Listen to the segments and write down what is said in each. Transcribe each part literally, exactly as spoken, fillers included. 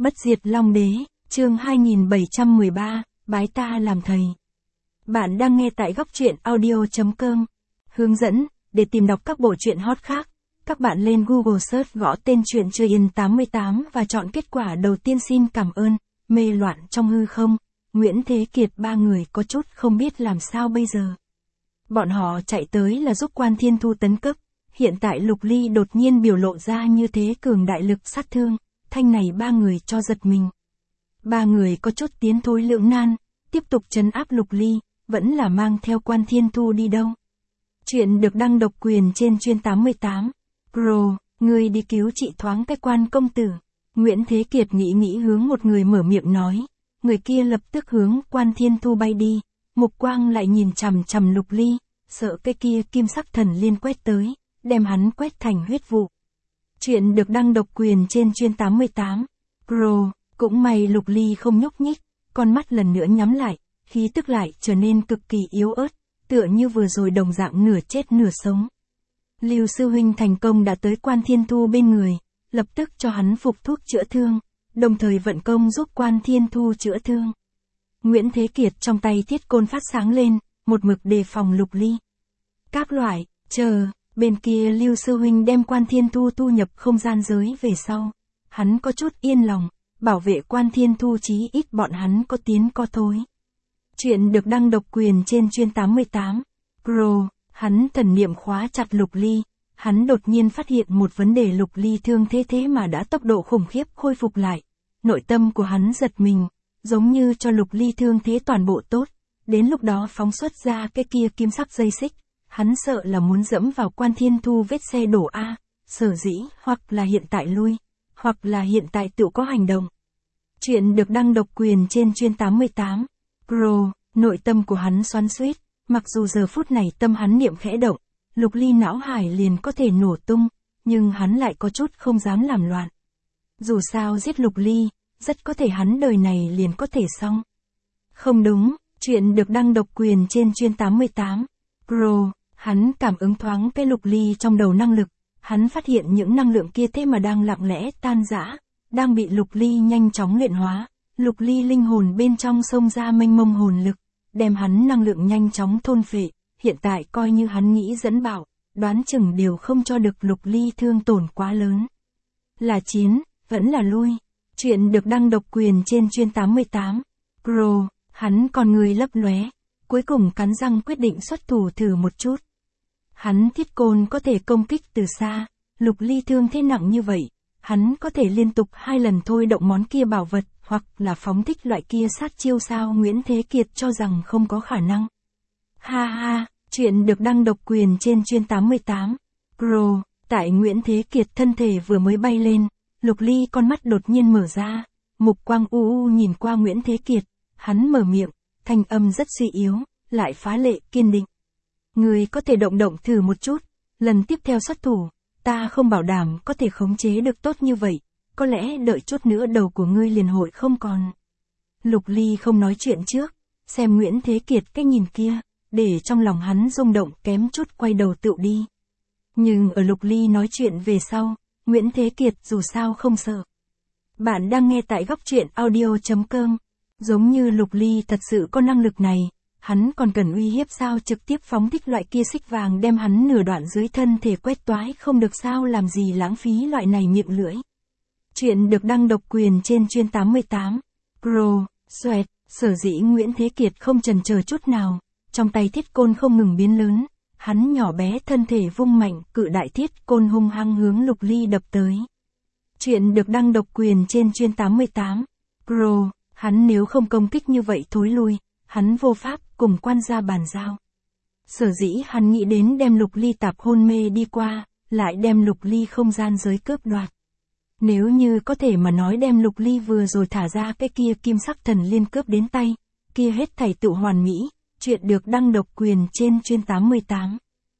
Bất diệt Long Đế, chương hai nghìn bảy trăm mười ba, bái ta làm thầy. Bạn đang nghe tại góc truyện audio chấm com. Hướng dẫn, để tìm đọc các bộ truyện hot khác, các bạn lên Google search gõ tên truyện Chơi Yên tám mươi tám và chọn kết quả đầu tiên. Xin cảm ơn. Mê loạn trong hư không, Nguyễn Thế Kiệt ba người có chút không biết làm sao bây giờ. Bọn họ chạy tới là giúp Quan Thiên Thu tấn cấp, hiện tại Lục Ly đột nhiên biểu lộ ra như thế cường đại lực sát thương, thanh này ba người cho giật mình. Ba người có chút tiến thối lưỡng nan, tiếp tục trấn áp Lục Ly, vẫn là mang theo Quan Thiên Thu đi đâu. Chuyện được đăng độc quyền trên chuyên tám mươi tám. Pro, người đi cứu chị thoáng cái Quan công tử. Nguyễn Thế Kiệt nghĩ nghĩ hướng một người mở miệng nói. Người kia lập tức hướng Quan Thiên Thu bay đi, mục quang lại nhìn chằm chằm Lục Ly, sợ cái kia kim sắc thần liên quét tới, đem hắn quét thành huyết vụ. Chuyện được đăng độc quyền trên chuyên tám mươi tám. Pro, cũng may Lục Ly không nhúc nhích, con mắt lần nữa nhắm lại, khí tức lại trở nên cực kỳ yếu ớt, tựa như vừa rồi đồng dạng nửa chết nửa sống. Lưu sư huynh thành công đã tới Quan Thiên Thu bên người, lập tức cho hắn phục thuốc chữa thương, đồng thời vận công giúp Quan Thiên Thu chữa thương. Nguyễn Thế Kiệt trong tay thiết côn phát sáng lên, một mực đề phòng Lục Ly. Các loại, chờ, bên kia Lưu sư huynh đem Quan Thiên Thu thu nhập không gian giới về sau. Hắn có chút yên lòng, bảo vệ Quan Thiên Thu chí ít bọn hắn có tiến có thối. Chuyện được đăng độc quyền trên chuyên tám mươi tám. Pro, hắn thần niệm khóa chặt Lục Ly. Hắn đột nhiên phát hiện một vấn đề. Lục Ly thương thế thế mà đã tốc độ khủng khiếp khôi phục lại. Nội tâm của hắn giật mình, giống như cho Lục Ly thương thế toàn bộ tốt. Đến lúc đó phóng xuất ra cái kia kim sắc dây xích. Hắn sợ là muốn dẫm vào Quan Thiên Thu vết xe đổ A, sở dĩ, hoặc là hiện tại lui, hoặc là hiện tại tự có hành động. Chuyện được đăng độc quyền trên chuyên tám mươi tám. Pro, nội tâm của hắn xoắn xuýt, mặc dù giờ phút này tâm hắn niệm khẽ động, Lục Ly não hải liền có thể nổ tung, nhưng hắn lại có chút không dám làm loạn. Dù sao giết Lục Ly, rất có thể hắn đời này liền có thể xong. Không đúng, chuyện được đăng độc quyền trên chuyên tám mươi tám. Pro, hắn cảm ứng thoáng cái Lục Ly trong đầu năng lực, hắn phát hiện những năng lượng kia thế mà đang lặng lẽ tan rã, đang bị Lục Ly nhanh chóng luyện hóa. Lục Ly linh hồn bên trong xông ra mênh mông hồn lực, đem hắn năng lượng nhanh chóng thôn phệ, hiện tại coi như hắn nghĩ dẫn bảo, đoán chừng đều không cho được Lục Ly thương tổn quá lớn. Là chiến, vẫn là lui. Chuyện được đăng độc quyền trên chuyên tám mươi tám. Pro, hắn còn người lấp lóe, cuối cùng cắn răng quyết định xuất thủ thử một chút. Hắn thiết côn có thể công kích từ xa, Lục Ly thương thế nặng như vậy, hắn có thể liên tục hai lần thôi động món kia bảo vật, hoặc là phóng thích loại kia sát chiêu sao? Nguyễn Thế Kiệt cho rằng không có khả năng. Ha ha, chuyện được đăng độc quyền trên chuyên tám mươi tám. Pro, tại Nguyễn Thế Kiệt thân thể vừa mới bay lên, Lục Ly con mắt đột nhiên mở ra, mục quang u u nhìn qua Nguyễn Thế Kiệt, hắn mở miệng, thanh âm rất suy yếu, lại phá lệ kiên định. Người có thể động động thử một chút, lần tiếp theo xuất thủ, ta không bảo đảm có thể khống chế được tốt như vậy, có lẽ đợi chút nữa đầu của ngươi liền hội không còn. Lục Ly không nói chuyện trước, xem Nguyễn Thế Kiệt cái nhìn kia, để trong lòng hắn rung động kém chút quay đầu tựu đi. Nhưng ở Lục Ly nói chuyện về sau, Nguyễn Thế Kiệt dù sao không sợ. Bạn đang nghe tại góc truyện audio chấm com. Giống như Lục Ly thật sự có năng lực này, hắn còn cần uy hiếp sao? Trực tiếp phóng thích loại kia xích vàng đem hắn nửa đoạn dưới thân thể quét toái không được sao? Làm gì lãng phí loại này miệng lưỡi. Chuyện được đăng độc quyền trên chuyên tám mươi tám. Pro, xoẹt, sở dĩ Nguyễn Thế Kiệt không chần chờ chút nào, trong tay thiết côn không ngừng biến lớn, hắn nhỏ bé thân thể vung mạnh, cự đại thiết côn hung hăng hướng Lục Ly đập tới. Chuyện được đăng độc quyền trên chuyên tám mươi tám. Pro, hắn nếu không công kích như vậy thối lui, hắn vô pháp cùng Quan gia bàn giao. Sở dĩ hắn nghĩ đến đem Lục Ly tạp hôn mê đi qua, lại đem Lục Ly không gian giới cướp đoạt. Nếu như có thể mà nói đem Lục Ly vừa rồi thả ra cái kia kim sắc thần liên cướp đến tay, kia hết thảy tự hoàn mỹ. Chuyện được đăng độc quyền trên chuyên tám mươi tám.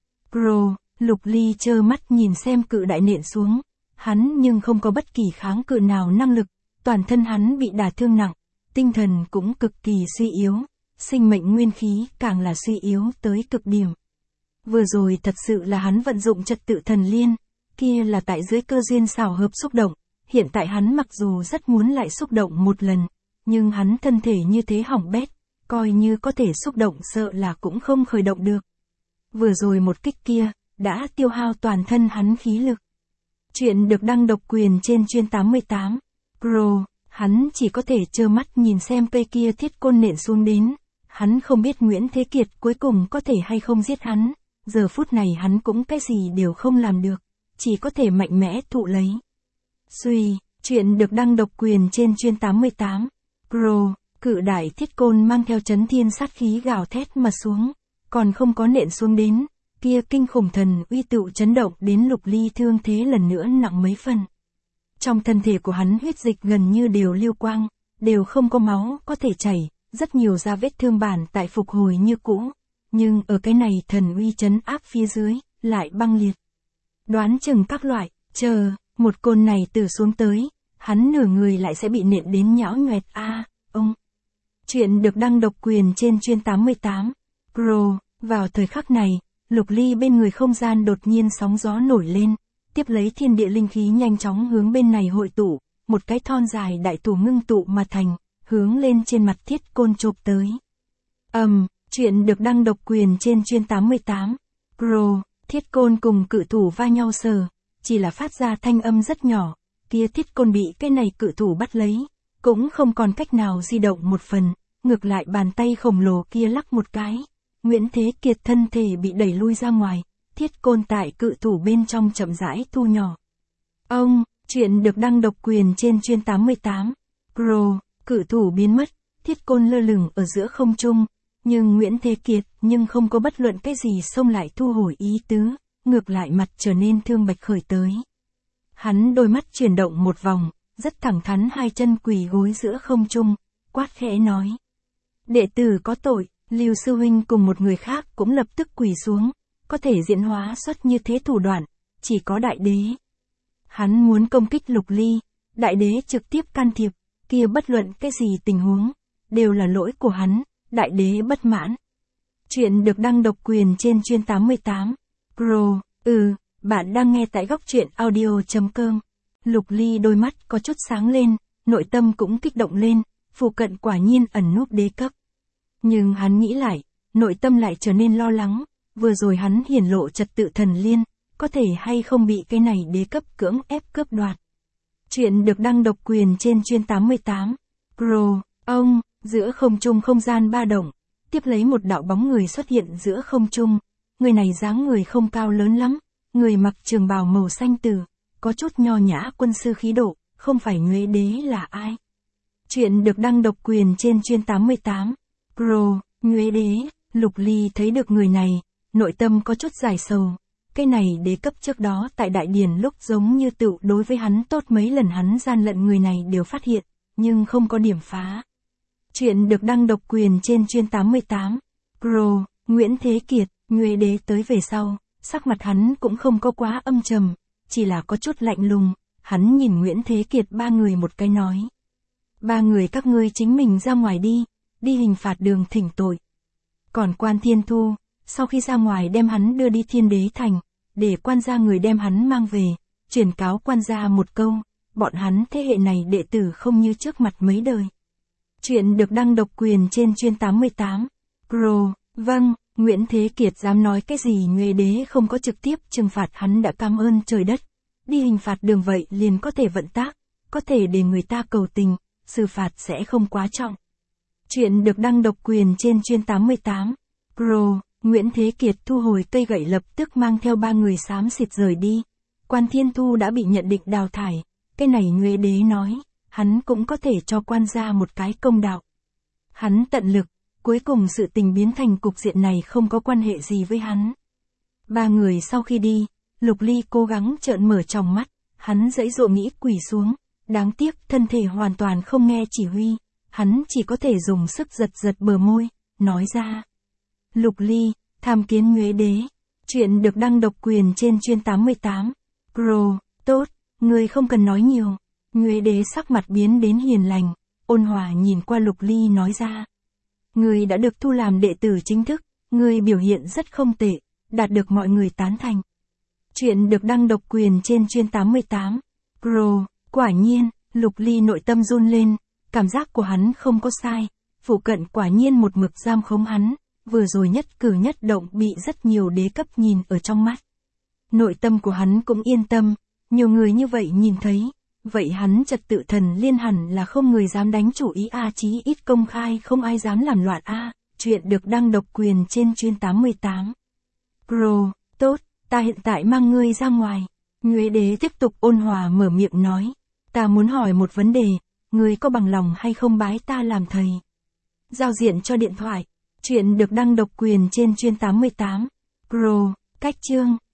Pro, Lục Ly trơ mắt nhìn xem cự đại nện xuống, hắn nhưng không có bất kỳ kháng cự nào năng lực, toàn thân hắn bị đả thương nặng, tinh thần cũng cực kỳ suy yếu, sinh mệnh nguyên khí càng là suy yếu tới cực điểm. Vừa rồi thật sự là hắn vận dụng trật tự thần liên, kia là tại dưới cơ duyên xảo hợp xúc động, hiện tại hắn mặc dù rất muốn lại xúc động một lần, nhưng hắn thân thể như thế hỏng bét, coi như có thể xúc động sợ là cũng không khởi động được. Vừa rồi một kích kia, đã tiêu hao toàn thân hắn khí lực. Chuyện được đăng độc quyền trên chuyên tám mươi tám Pro, hắn chỉ có thể trơ mắt nhìn xem cây kia thiết côn nện xuống đến. Hắn không biết Nguyễn Thế Kiệt cuối cùng có thể hay không giết hắn, giờ phút này hắn cũng cái gì đều không làm được, chỉ có thể mạnh mẽ thụ lấy. Suy, chuyện được đăng độc quyền trên chuyên tám mươi tám Pro, cự đại thiết côn mang theo chấn thiên sát khí gào thét mà xuống, còn không có nện xuống đến, kia kinh khủng thần uy tựu chấn động đến Lục Ly thương thế lần nữa nặng mấy phần. Trong thân thể của hắn huyết dịch gần như đều lưu quang, đều không có máu có thể chảy, rất nhiều da vết thương bản tại phục hồi như cũ, nhưng ở cái này thần uy chấn áp phía dưới, lại băng liệt. Đoán chừng các loại, chờ, một côn này từ xuống tới, hắn nửa người lại sẽ bị nện đến nhão nhoẹt a à, ông. Chuyện được đăng độc quyền trên chuyên tám mươi tám Pro, vào thời khắc này, Lục Ly bên người không gian đột nhiên sóng gió nổi lên, tiếp lấy thiên địa linh khí nhanh chóng hướng bên này hội tụ, một cái thon dài đại tủ ngưng tụ mà thành, hướng lên trên mặt thiết côn chộp tới. Ầm, um, chuyện được đăng độc quyền trên chuyên tám mươi tám Pro, thiết côn cùng cự thủ va nhau sờ, chỉ là phát ra thanh âm rất nhỏ, kia thiết côn bị cái này cự thủ bắt lấy, cũng không còn cách nào di động một phần, ngược lại bàn tay khổng lồ kia lắc một cái. Nguyễn Thế Kiệt thân thể bị đẩy lui ra ngoài, thiết côn tại cự thủ bên trong chậm rãi thu nhỏ. Ông, chuyện được đăng độc quyền trên chuyên tám mươi tám Pro, cự thủ biến mất, thiết côn lơ lửng ở giữa không trung, nhưng Nguyễn Thế Kiệt nhưng không có bất luận cái gì xông lại thu hồi ý tứ, ngược lại mặt trở nên thương bạch khởi tới. Hắn đôi mắt chuyển động một vòng, rất thẳng thắn hai chân quỳ gối giữa không trung, quát khẽ nói. Đệ tử có tội. Lưu sư huynh cùng một người khác cũng lập tức quỳ xuống, có thể diễn hóa xuất như thế thủ đoạn, chỉ có đại đế. Hắn muốn công kích Lục Ly, đại đế trực tiếp can thiệp, kia bất luận cái gì tình huống, đều là lỗi của hắn, đại đế bất mãn. Chuyện được đăng độc quyền trên chuyên tám mươi tám Pro, ừ, bạn đang nghe tại góc truyện audio.com. Lục Ly đôi mắt có chút sáng lên, nội tâm cũng kích động lên, phụ cận quả nhiên ẩn núp đế cấp. Nhưng hắn nghĩ lại, nội tâm lại trở nên lo lắng, vừa rồi hắn hiển lộ trật tự thần liên, có thể hay không bị cái này đế cấp cưỡng ép cướp đoạt. Chuyện được đăng độc quyền trên chuyên tám mươi tám Pro, ông, giữa không trung không gian ba động, tiếp lấy một đạo bóng người xuất hiện giữa không trung, người này dáng người không cao lớn lắm, người mặc trường bào màu xanh từ, có chút nho nhã quân sư khí độ, không phải Nhuế Đế là ai. Chuyện được đăng độc quyền trên chuyên tám mươi tám Pro, Nhuế Đế, Lục Ly thấy được người này, nội tâm có chút giải sầu. Cái này đế cấp trước đó tại đại điển lúc giống như tựu đối với hắn tốt mấy lần hắn gian lận người này đều phát hiện, nhưng không có điểm phá. Chuyện được đăng độc quyền trên chuyên tám mươi tám Pro, Nguyễn Thế Kiệt, Nhuế Đế tới về sau, sắc mặt hắn cũng không có quá âm trầm, chỉ là có chút lạnh lùng, hắn nhìn Nguyễn Thế Kiệt ba người một cái nói. Ba người các ngươi chính mình ra ngoài đi, đi hình phạt đường thỉnh tội. Còn Quan Thiên Thu, sau khi ra ngoài đem hắn đưa đi Thiên Đế Thành, để quan gia người đem hắn mang về, truyền cáo quan gia một câu, bọn hắn thế hệ này đệ tử không như trước mặt mấy đời. Chuyện được đăng độc quyền trên chuyên tám mươi tám Pro, vâng, Nguyễn Thế Kiệt dám nói cái gì Nhuế Đế không có trực tiếp trừng phạt hắn đã cảm ơn trời đất, đi hình phạt đường vậy liền có thể vận tác, có thể để người ta cầu tình, xử phạt sẽ không quá trọng. Chuyện được đăng độc quyền trên chuyên tám mươi tám Pro, Nguyễn Thế Kiệt thu hồi cây gậy lập tức mang theo ba người xám xịt rời đi. Quan Thiên Thu đã bị nhận định đào thải, cái này Nhuế Đế nói, hắn cũng có thể cho quan gia một cái công đạo. Hắn tận lực, cuối cùng sự tình biến thành cục diện này không có quan hệ gì với hắn. Ba người sau khi đi, Lục Ly cố gắng trợn mở tròng mắt, hắn giãy giụa nghĩ quỳ xuống, đáng tiếc thân thể hoàn toàn không nghe chỉ huy, hắn chỉ có thể dùng sức giật giật bờ môi, nói ra. Lục Ly, tham kiến Nhuế Đế, chuyện được đăng độc quyền trên chuyên tám mươi tám Pro, tốt, người không cần nói nhiều. Nhuế Đế sắc mặt biến đến hiền lành, ôn hòa nhìn qua Lục Ly nói ra. Người đã được thu làm đệ tử chính thức, người biểu hiện rất không tệ, đạt được mọi người tán thành. Chuyện được đăng độc quyền trên chuyên tám mươi tám Pro, Quả nhiên, Lục Ly nội tâm run lên, cảm giác của hắn không có sai, phủ cận quả nhiên một mực giam khống hắn, vừa rồi nhất cử nhất động bị rất nhiều đế cấp nhìn ở trong mắt. Nội tâm của hắn cũng yên tâm, nhiều người như vậy nhìn thấy, vậy hắn trật tự thần liên hẳn là không người dám đánh chủ ý a, chí ít công khai không ai dám làm loạn a. Chuyện được đăng độc quyền trên chuyên tám mươi tám. Pro, tốt, ta hiện tại mang ngươi ra ngoài. Nhuế đế tiếp tục ôn hòa mở miệng nói, ta muốn hỏi một vấn đề, ngươi có bằng lòng hay không bái ta làm thầy? Giao diện cho điện thoại. Chuyện được đăng độc quyền trên chuyên tám mươi tám. Pro, cách chương.